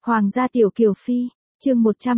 Hoàng gia tiểu kiều phi, chương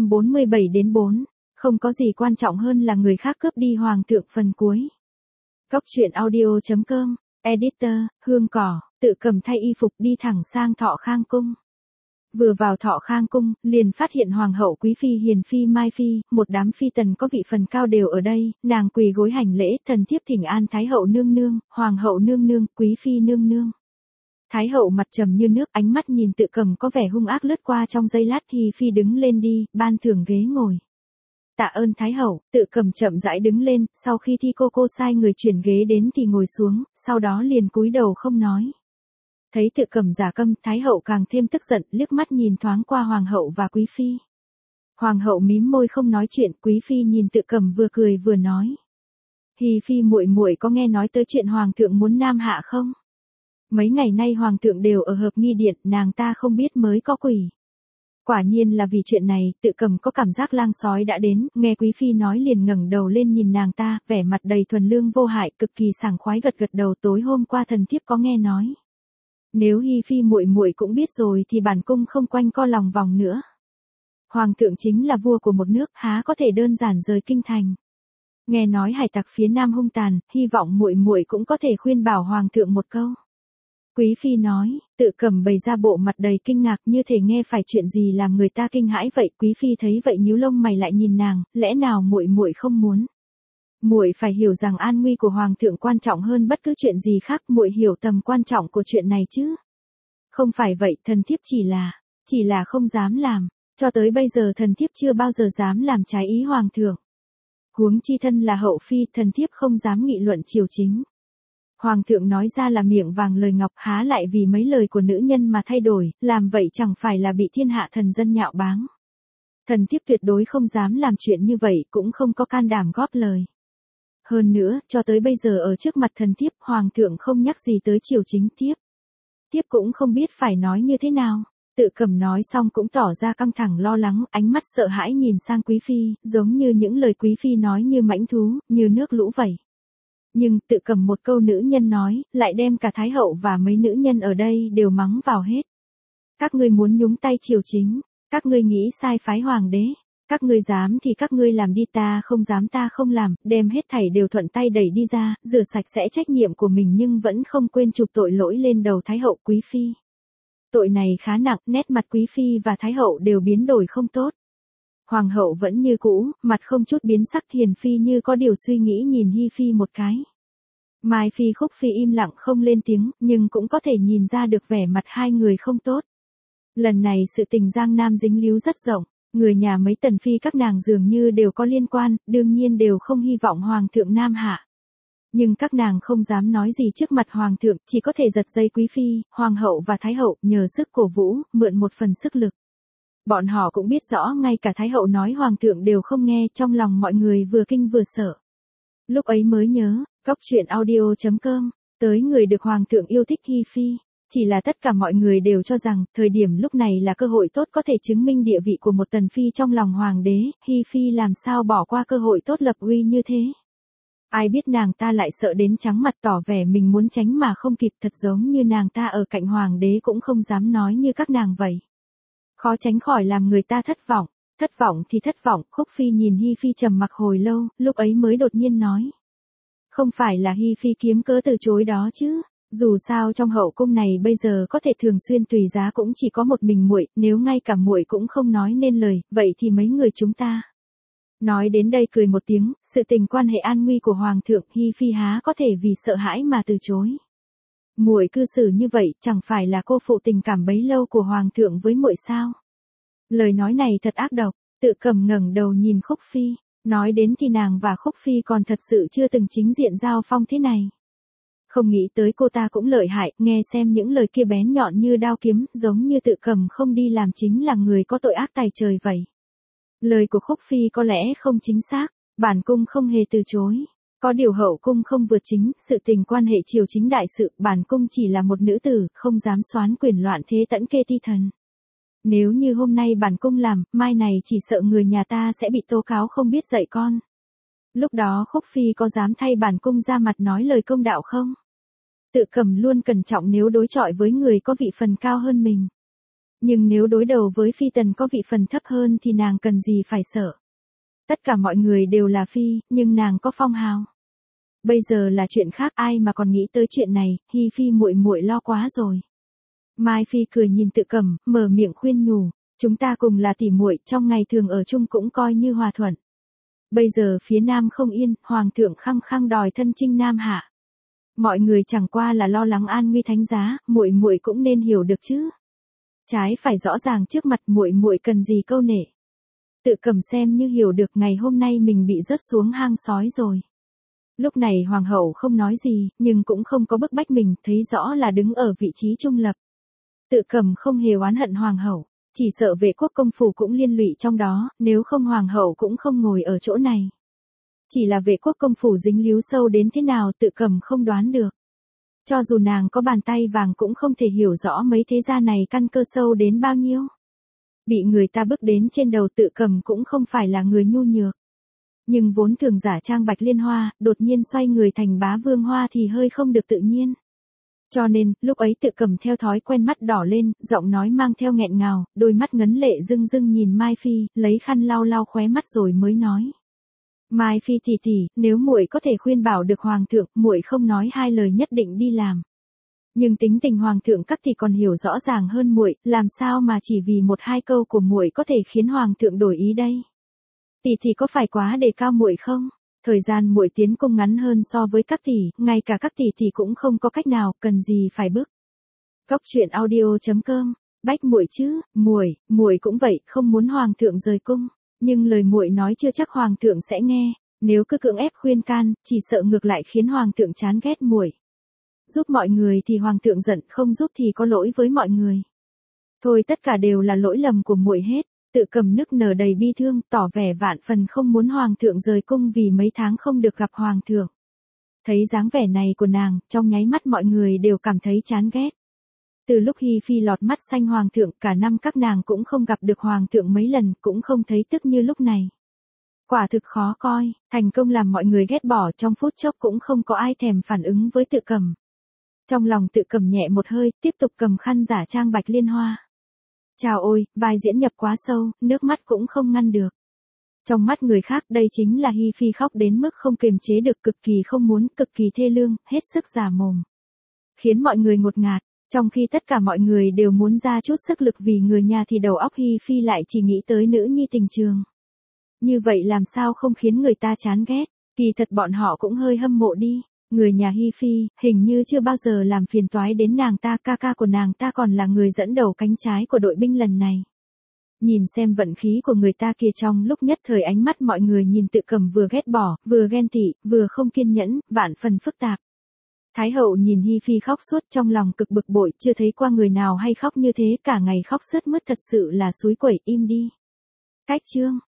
147-4, không có gì quan trọng hơn là người khác cướp đi hoàng thượng phần cuối. Góc truyện audio.com, editor, Hương Cỏ, tự cầm thay y phục đi thẳng sang Thọ Khang cung. Vừa vào Thọ Khang cung, liền phát hiện hoàng hậu quý phi hiền phi Mai phi, một đám phi tần có vị phần cao đều ở đây, nàng quỳ gối hành lễ, thần thiếp thỉnh an thái hậu nương nương, hoàng hậu nương nương, quý phi nương nương. Thái hậu mặt trầm như nước, ánh mắt nhìn tự cầm có vẻ hung ác lướt qua trong giây lát thì phi đứng lên đi, ban thưởng ghế ngồi. Tạ ơn thái hậu, tự cầm chậm rãi đứng lên, sau khi thi cô sai người chuyển ghế đến thì ngồi xuống, sau đó liền cúi đầu không nói. Thấy tự cầm giả câm, thái hậu càng thêm tức giận, liếc mắt nhìn thoáng qua hoàng hậu và quý phi. Hoàng hậu mím môi không nói chuyện, quý phi nhìn tự cầm vừa cười vừa nói. Hi phi muội muội có nghe nói tới chuyện hoàng thượng muốn nam hạ không? Mấy ngày nay hoàng thượng đều ở hợp nghi điện, nàng ta không biết mới có quỷ. Quả nhiên là vì chuyện này, tự cầm có cảm giác lang sói đã đến, nghe quý phi nói liền ngẩng đầu lên nhìn nàng ta, vẻ mặt đầy thuần lương vô hại, cực kỳ sảng khoái gật gật đầu. Tối hôm qua thần thiếp có nghe nói. Nếu Hi phi muội muội cũng biết rồi thì bản cung không quanh co lòng vòng nữa. Hoàng thượng chính là vua của một nước, há có thể đơn giản rời kinh thành. Nghe nói hải tặc phía nam hung tàn, hy vọng muội muội cũng có thể khuyên bảo hoàng thượng một câu. Quý phi nói, tự cầm bày ra bộ mặt đầy kinh ngạc như thể nghe phải chuyện gì làm người ta kinh hãi vậy. Quý phi thấy vậy nhíu lông mày lại nhìn nàng, lẽ nào muội muội không muốn? Muội phải hiểu rằng an nguy của hoàng thượng quan trọng hơn bất cứ chuyện gì khác, muội hiểu tầm quan trọng của chuyện này chứ? Không phải vậy, thần thiếp chỉ là không dám làm, cho tới bây giờ thần thiếp chưa bao giờ dám làm trái ý hoàng thượng. Huống chi thân là hậu phi, thần thiếp không dám nghị luận triều chính. Hoàng thượng nói ra là miệng vàng lời ngọc, há lại vì mấy lời của nữ nhân mà thay đổi, làm vậy chẳng phải là bị thiên hạ thần dân nhạo báng. Thần thiếp tuyệt đối không dám làm chuyện như vậy, cũng không có can đảm góp lời. Hơn nữa, cho tới bây giờ ở trước mặt thần thiếp, hoàng thượng không nhắc gì tới triều chính thiếp cũng không biết phải nói như thế nào. Tự cầm nói xong cũng tỏ ra căng thẳng lo lắng, ánh mắt sợ hãi nhìn sang quý phi, giống như những lời quý phi nói như mãnh thú, như nước lũ vậy. Nhưng tự cầm một câu nữ nhân nói, lại đem cả thái hậu và mấy nữ nhân ở đây đều mắng vào hết. Các ngươi muốn nhúng tay triều chính, các ngươi nghĩ sai phái hoàng đế, các ngươi dám thì các ngươi làm đi, ta không dám ta không làm, đem hết thảy đều thuận tay đẩy đi ra, rửa sạch sẽ trách nhiệm của mình nhưng vẫn không quên chụp tội lỗi lên đầu thái hậu quý phi. Tội này khá nặng, nét mặt quý phi và thái hậu đều biến đổi không tốt. Hoàng hậu vẫn như cũ, mặt không chút biến sắc, hiền phi như có điều suy nghĩ nhìn Hi phi một cái. Mai phi Khúc phi im lặng không lên tiếng, nhưng cũng có thể nhìn ra được vẻ mặt hai người không tốt. Lần này sự tình Giang Nam dính líu rất rộng, người nhà mấy tần phi các nàng dường như đều có liên quan, đương nhiên đều không hy vọng hoàng thượng nam hạ. Nhưng các nàng không dám nói gì trước mặt hoàng thượng, chỉ có thể giật dây quý phi, hoàng hậu và thái hậu, nhờ sức cổ vũ, mượn một phần sức lực. Bọn họ cũng biết rõ ngay cả thái hậu nói hoàng thượng đều không nghe, trong lòng mọi người vừa kinh vừa sợ. Lúc ấy mới nhớ, góc truyện audio.com, tới người được hoàng thượng yêu thích Hi phi. Chỉ là tất cả mọi người đều cho rằng, thời điểm lúc này là cơ hội tốt có thể chứng minh địa vị của một tần phi trong lòng hoàng đế, Hi phi làm sao bỏ qua cơ hội tốt lập uy như thế. Ai biết nàng ta lại sợ đến trắng mặt tỏ vẻ mình muốn tránh mà không kịp, thật giống như nàng ta ở cạnh hoàng đế cũng không dám nói như các nàng vậy. Khó tránh khỏi làm người ta thất vọng thì thất vọng. Khúc phi nhìn Hi phi trầm mặc hồi lâu, lúc ấy mới đột nhiên nói. Không phải là Hi phi kiếm cớ từ chối đó chứ, dù sao trong hậu cung này bây giờ có thể thường xuyên tùy giá cũng chỉ có một mình muội, nếu ngay cả muội cũng không nói nên lời, vậy thì mấy người chúng ta. Nói đến đây cười một tiếng, sự tình quan hệ an nguy của hoàng thượng, Hi phi há có thể vì sợ hãi mà từ chối. Muội cư xử như vậy, chẳng phải là cô phụ tình cảm bấy lâu của hoàng thượng với muội sao? Lời nói này thật ác độc. Tự cầm ngẩng đầu nhìn Khúc phi, nói đến thì nàng và Khúc phi còn thật sự chưa từng chính diện giao phong thế này. Không nghĩ tới cô ta cũng lợi hại, nghe xem những lời kia bén nhọn như đao kiếm, giống như tự cầm không đi làm chính là người có tội ác tày trời vậy. Lời của Khúc phi có lẽ không chính xác, bản cung không hề từ chối. Có điều hậu cung không vượt chính, sự tình quan hệ triều chính đại sự, bản cung chỉ là một nữ tử, không dám xoán quyền loạn thế tẫn kê ti thần. Nếu như hôm nay bản cung làm, mai này chỉ sợ người nhà ta sẽ bị tố cáo không biết dạy con. Lúc đó Khúc phi có dám thay bản cung ra mặt nói lời công đạo không? Tự cầm luôn cẩn trọng nếu đối chọi với người có vị phần cao hơn mình. Nhưng nếu đối đầu với phi tần có vị phần thấp hơn thì nàng cần gì phải sợ. Tất cả mọi người đều là phi, nhưng nàng có phong hào. Bây giờ là chuyện khác, ai mà còn nghĩ tới chuyện này, Hi Phi muội muội lo quá rồi. Mai Phi cười nhìn Tự Cẩm, mở miệng khuyên nhủ, chúng ta cùng là tỉ muội, trong ngày thường ở chung cũng coi như hòa thuận. Bây giờ phía Nam không yên, Hoàng thượng khăng khăng đòi thân chinh Nam Hạ. Mọi người chẳng qua là lo lắng an nguy thánh giá, muội muội cũng nên hiểu được chứ. Trái phải rõ ràng trước mặt, muội muội cần gì câu nệ. Tự Cẩm xem như hiểu được ngày hôm nay mình bị rớt xuống hang sói rồi. Lúc này hoàng hậu không nói gì, nhưng cũng không có bức bách mình, thấy rõ là đứng ở vị trí trung lập. Tự Cẩm không hề oán hận hoàng hậu, chỉ sợ Vệ quốc công phủ cũng liên lụy trong đó, nếu không hoàng hậu cũng không ngồi ở chỗ này. Chỉ là Vệ quốc công phủ dính líu sâu đến thế nào Tự Cẩm không đoán được. Cho dù nàng có bàn tay vàng cũng không thể hiểu rõ mấy thế gia này căn cơ sâu đến bao nhiêu. Bị người ta bước đến trên đầu Tự Cẩm cũng không phải là người nhu nhược. Nhưng vốn thường giả trang Bạch Liên Hoa, đột nhiên xoay người thành Bá Vương Hoa thì hơi không được tự nhiên. Cho nên, lúc ấy Tự Cẩm theo thói quen mắt đỏ lên, giọng nói mang theo nghẹn ngào, đôi mắt ngấn lệ rưng rưng nhìn Mai Phi, lấy khăn lau lau khóe mắt rồi mới nói. Mai Phi tỷ tỷ, nếu muội có thể khuyên bảo được hoàng thượng, muội không nói hai lời nhất định đi làm. Nhưng tính tình hoàng thượng các thì còn hiểu rõ ràng hơn muội, làm sao mà chỉ vì một hai câu của muội có thể khiến hoàng thượng đổi ý đây? Tỷ tỷ có phải quá đề cao muội không? Thời gian muội tiến cung ngắn hơn so với các tỷ, ngay cả các tỷ tỷ cũng không có cách nào, cần gì phải bức. Góc truyện audio.com, bách muội chứ, muội cũng vậy, không muốn hoàng thượng rời cung, nhưng lời muội nói chưa chắc hoàng thượng sẽ nghe, nếu cứ cưỡng ép khuyên can, chỉ sợ ngược lại khiến hoàng thượng chán ghét muội. Giúp mọi người thì hoàng thượng giận, không giúp thì có lỗi với mọi người. Thôi tất cả đều là lỗi lầm của muội hết. Tự Cẩm nức nở đầy bi thương, tỏ vẻ vạn phần không muốn hoàng thượng rời cung vì mấy tháng không được gặp hoàng thượng. Thấy dáng vẻ này của nàng, trong nháy mắt mọi người đều cảm thấy chán ghét. Từ lúc Hi Phi lọt mắt xanh hoàng thượng, cả năm các nàng cũng không gặp được hoàng thượng mấy lần, cũng không thấy tức như lúc này. Quả thực khó coi, thành công làm mọi người ghét bỏ, trong phút chốc cũng không có ai thèm phản ứng với Tự Cẩm. Trong lòng Tự Cẩm nhẹ một hơi, tiếp tục cầm khăn giả trang Bạch Liên Hoa. Chào ôi, vai diễn nhập quá sâu, nước mắt cũng không ngăn được. Trong mắt người khác đây chính là Hi Phi khóc đến mức không kiềm chế được, cực kỳ không muốn, cực kỳ thê lương, hết sức già mồm. Khiến mọi người ngột ngạt, trong khi tất cả mọi người đều muốn ra chút sức lực vì người nhà thì đầu óc Hi Phi lại chỉ nghĩ tới nữ nhi Tình Trường. Như vậy làm sao không khiến người ta chán ghét, kỳ thật bọn họ cũng hơi hâm mộ đi. Người nhà Hi Phi, hình như chưa bao giờ làm phiền toái đến nàng ta, ca ca của nàng ta còn là người dẫn đầu cánh trái của đội binh lần này. Nhìn xem vận khí của người ta kia, trong lúc nhất thời ánh mắt mọi người nhìn Tự Cẩm vừa ghét bỏ, vừa ghen tị, vừa không kiên nhẫn, vạn phần phức tạp. Thái hậu nhìn Hi Phi khóc suốt trong lòng cực bực bội, chưa thấy qua người nào hay khóc như thế, cả ngày khóc sướt mướt thật sự là xúi quẩy, im đi. Cách chương.